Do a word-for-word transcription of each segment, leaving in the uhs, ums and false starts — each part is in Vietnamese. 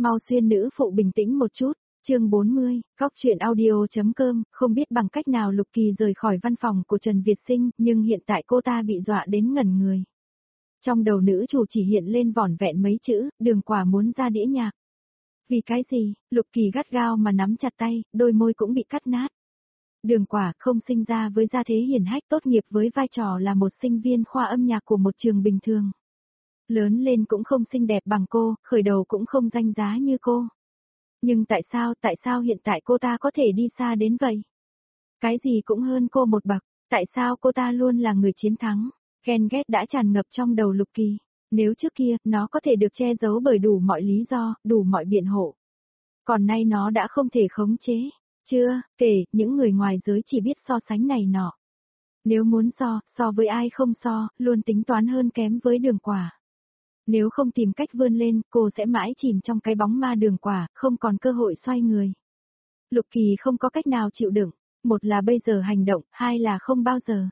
Mau xuyên nữ phụ bình tĩnh một chút. Chương bốn mươi, Cóc truyện audio.com, không biết bằng cách nào Lục Kỳ rời khỏi văn phòng của Trần Việt Sinh, nhưng hiện tại cô ta bị dọa đến ngẩn người. Trong đầu nữ chủ chỉ hiện lên vỏn vẹn mấy chữ, Đường Quả muốn ra đĩa nhạc. Vì cái gì? Lục Kỳ gắt gao mà nắm chặt tay, đôi môi cũng bị cắt nát. Đường Quả không sinh ra với gia thế hiển hách, tốt nghiệp với vai trò là một sinh viên khoa âm nhạc của một trường bình thường. Lớn lên cũng không xinh đẹp bằng cô, khởi đầu cũng không danh giá như cô. Nhưng tại sao, tại sao hiện tại cô ta có thể đi xa đến vậy? Cái gì cũng hơn cô một bậc, tại sao cô ta luôn là người chiến thắng? Ghen ghét đã tràn ngập trong đầu Lục Kỳ. Nếu trước kia, nó có thể được che giấu bởi đủ mọi lý do, đủ mọi biện hộ. Còn nay nó đã không thể khống chế. Chưa, kể, những người ngoài giới chỉ biết so sánh này nọ. Nếu muốn so, so với ai không so, luôn tính toán hơn kém với Đường Quả. Nếu không tìm cách vươn lên, cô sẽ mãi chìm trong cái bóng ma Đường Quả, không còn cơ hội xoay người. Lục Kỳ không có cách nào chịu đựng, một là bây giờ hành động, hai là không bao giờ.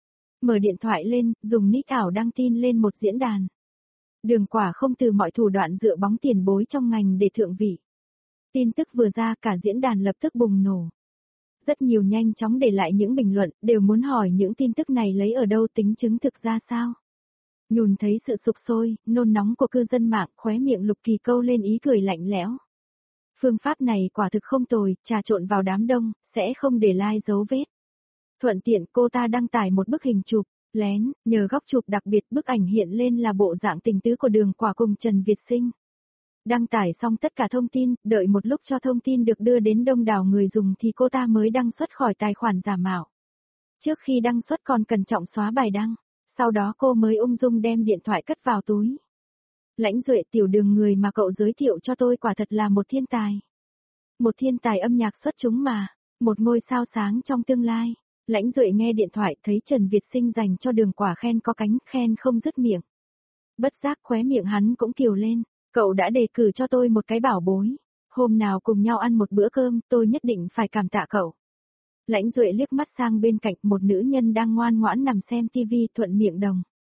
Mở điện thoại lên, dùng nick ảo đăng tin lên một diễn đàn. Đường Quả không từ mọi thủ đoạn dựa bóng tiền bối trong ngành để thượng vị. Tin tức vừa ra, cả diễn đàn lập tức bùng nổ. Rất nhiều nhanh chóng để lại những bình luận, đều muốn hỏi những tin tức này lấy ở đâu, tính chứng thực ra sao. Nhùn thấy sự sục sôi, nôn nóng của cư dân mạng, khóe miệng Lục Kỳ câu lên ý cười lạnh lẽo. Phương pháp này quả thực không tồi, trà trộn vào đám đông, sẽ không để lai dấu vết. Thuận tiện cô ta đăng tải một bức hình chụp, lén, nhờ góc chụp đặc biệt, bức ảnh hiện lên là bộ dạng tình tứ của Đường Quả cùng Trần Việt Sinh. Đăng tải xong tất cả thông tin, đợi một lúc cho thông tin được đưa đến đông đảo người dùng thì cô ta mới đăng xuất khỏi tài khoản giả mạo. Trước khi đăng xuất còn cẩn trọng xóa bài đăng, sau đó cô mới ung dung đem điện thoại cất vào túi. Lãnh Duệ, tiểu Đường người mà cậu giới thiệu cho tôi quả thật là một thiên tài. Một thiên tài âm nhạc xuất chúng mà, một ngôi sao sáng trong tương lai. Lãnh Duệ nghe điện thoại thấy Trần Việt Sinh dành cho Đường Quả khen có cánh, khen không dứt miệng. Bất giác khóe miệng hắn cũng kiều lên, cậu đã đề cử cho tôi một cái bảo bối. Hôm nào cùng nhau ăn một bữa cơm, tôi nhất định phải cảm tạ cậu. Lãnh Duệ liếc mắt sang bên cạnh, một nữ nhân đang ngoan ngoãn nằm xem tivi, thuận miệng đồng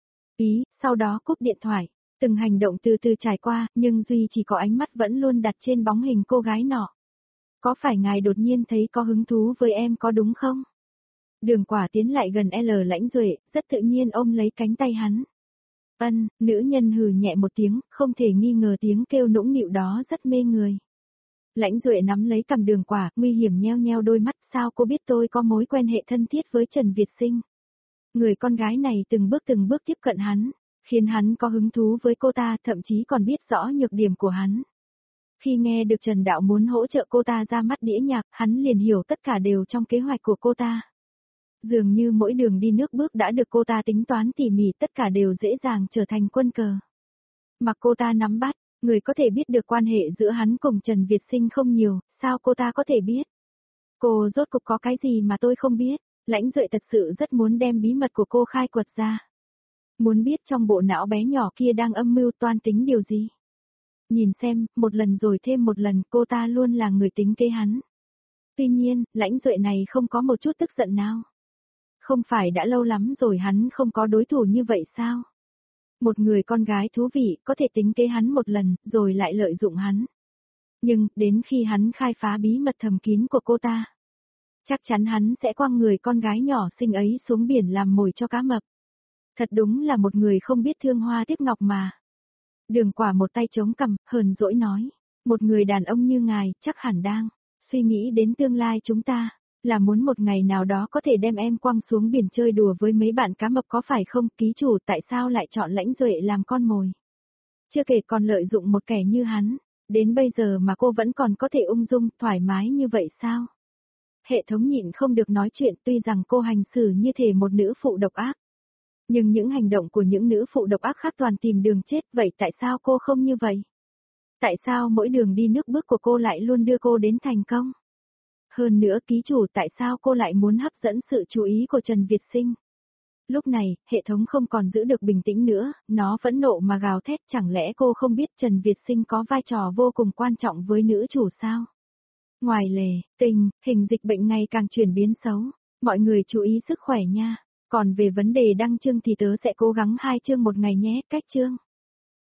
ý, sau đó cúp điện thoại. Từng hành động từ từ trải qua, nhưng Duy chỉ có ánh mắt vẫn luôn đặt trên bóng hình cô gái nọ. Có phải ngài đột nhiên thấy có hứng thú với em có đúng không? Đường Quả tiến lại gần L Lãnh Duệ, rất tự nhiên ôm lấy cánh tay hắn. Ân, nữ nhân hừ nhẹ một tiếng, không thể nghi ngờ tiếng kêu nũng nịu đó rất mê người. Lãnh Duệ nắm lấy cằm Đường Quả, nguy hiểm nheo nheo đôi mắt, sao cô biết tôi có mối quan hệ thân thiết với Trần Việt Sinh? Người con gái này từng bước từng bước tiếp cận hắn, khiến hắn có hứng thú với cô ta, thậm chí còn biết rõ nhược điểm của hắn. Khi nghe được Trần Đạo muốn hỗ trợ cô ta ra mắt đĩa nhạc, hắn liền hiểu tất cả đều trong kế hoạch của cô ta. Dường như mỗi đường đi nước bước đã được cô ta tính toán tỉ mỉ, tất cả đều dễ dàng trở thành quân cờ. Mặc cô ta nắm bắt, người có thể biết được quan hệ giữa hắn cùng Trần Việt Sinh không nhiều, sao cô ta có thể biết? Cô rốt cuộc có cái gì mà tôi không biết? Lãnh Duệ thật sự rất muốn đem bí mật của cô khai quật ra. Muốn biết trong bộ não bé nhỏ kia đang âm mưu toan tính điều gì? Nhìn xem, một lần rồi thêm một lần, cô ta luôn là người tính kế hắn. Tuy nhiên, Lãnh Duệ này không có một chút tức giận nào. Không phải đã lâu lắm rồi hắn không có đối thủ như vậy sao? Một người con gái thú vị, có thể tính kế hắn một lần, rồi lại lợi dụng hắn. Nhưng, đến khi hắn khai phá bí mật thầm kín của cô ta, chắc chắn hắn sẽ quăng người con gái nhỏ xinh ấy xuống biển làm mồi cho cá mập. Thật đúng là một người không biết thương hoa tiếc ngọc mà. Đường Quả một tay chống cằm, hờn dỗi nói. Một người đàn ông như ngài, chắc hẳn đang suy nghĩ đến tương lai chúng ta, là muốn một ngày nào đó có thể đem em quăng xuống biển chơi đùa với mấy bạn cá mập có phải không? Ký chủ tại sao lại chọn Lãnh Duệ làm con mồi? Chưa kể còn lợi dụng một kẻ như hắn, đến bây giờ mà cô vẫn còn có thể ung dung, thoải mái như vậy sao? Hệ thống nhịn không được nói chuyện, tuy rằng cô hành xử như thể một nữ phụ độc ác. Nhưng những hành động của những nữ phụ độc ác khác toàn tìm đường chết, vậy tại sao cô không như vậy? Tại sao mỗi đường đi nước bước của cô lại luôn đưa cô đến thành công? Hơn nữa ký chủ, tại sao cô lại muốn hấp dẫn sự chú ý của Trần Việt Sinh? Lúc này, hệ thống không còn giữ được bình tĩnh nữa, nó phẫn nộ mà gào thét, chẳng lẽ cô không biết Trần Việt Sinh có vai trò vô cùng quan trọng với nữ chủ sao? Ngoài lề, tình, hình dịch bệnh ngày càng chuyển biến xấu, mọi người chú ý sức khỏe nha. Còn về vấn đề đăng chương thì tớ sẽ cố gắng hai chương một ngày nhé, cách chương.